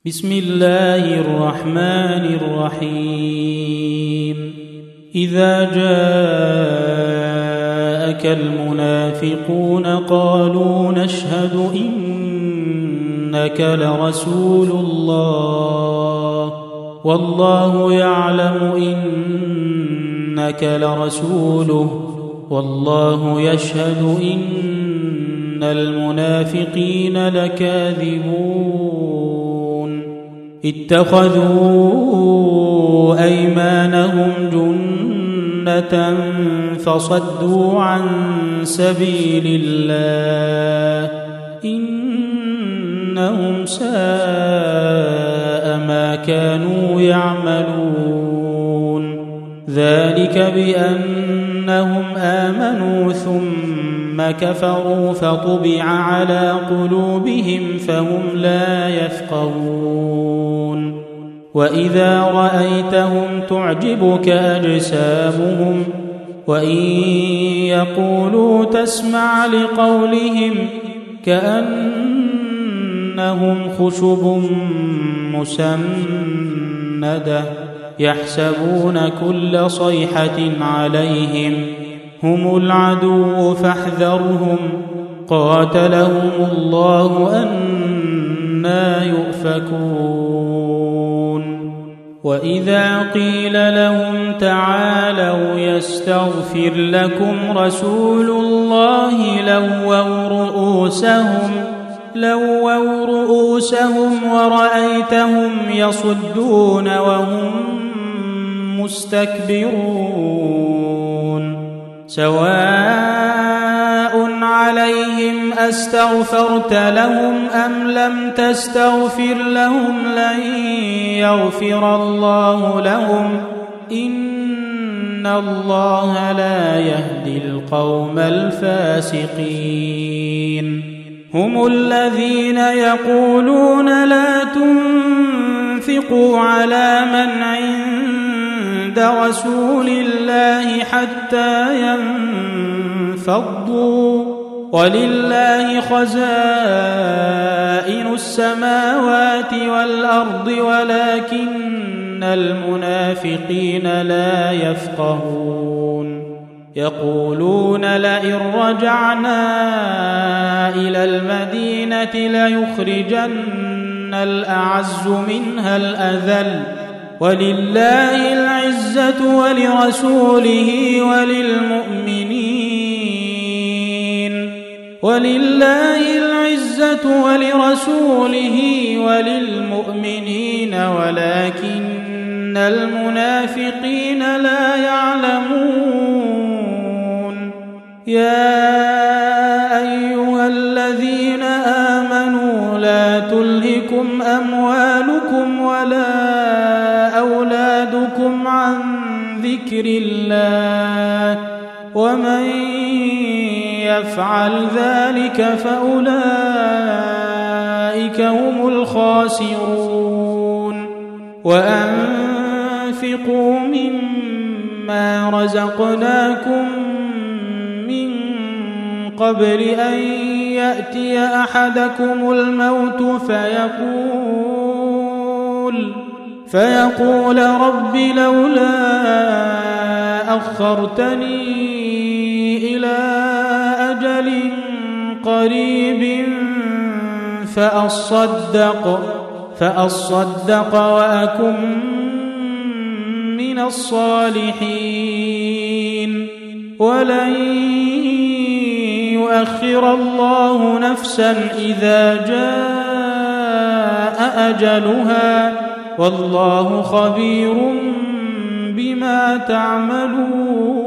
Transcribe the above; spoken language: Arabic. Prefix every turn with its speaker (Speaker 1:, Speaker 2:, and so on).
Speaker 1: بسم الله الرحمن الرحيم إذا جاءك المنافقون قالوا نشهد إنك لرسول الله والله يعلم إنك لرسوله والله يشهد إن المنافقين لكاذبون اتخذوا أيمانهم جنة فصدوا عن سبيل الله إنهم ساء ما كانوا يعملون ذلك بأنهم آمنوا ثم كفروا فطبع على قلوبهم فهم لا يفقهون وإذا رأيتهم تعجبك أجسامهم وإن يقولوا تسمع لقولهم كأنهم خشب مسندة يحسبون كل صيحة عليهم هم العدو فاحذرهم قاتلهم الله أنى يؤفكون وإذا قيل لهم تعالوا يستغفر لكم رسول الله لووا رؤوسهم ورأيتهم يصدون وهم مستكبرون سواء عليهم أستغفرت لهم أم لم تستغفر لهم لن يغفر الله لهم إن الله لا يهدي القوم الفاسقين هم الذين يقولون لا تنفقوا على من عند رسول الله حتى ينفضوا ولله خزائن السماوات والأرض ولكن المنافقين لا يفقهون يقولون لئن رجعنا إلى المدينة ليخرجن الأعز منها الأذل ولله العزة ولرسوله وللمؤمنين ولكن المنافقين لا يعلمون يا أيها الذين آمنوا لا تلهكم أموالكم ولا أولادكم عن ذكر الله ومن يفعل ذلك فأولئك هم الخاسرون وأنفقوا مما رزقناكم من قبل أن يأتي أحدكم الموت فيقول رب لولا أخرتني إلى أجل قريب فأصدق وأكن من الصالحين ولن يؤخر الله نفسا إذا جاء أجلها والله خبير بما تعملون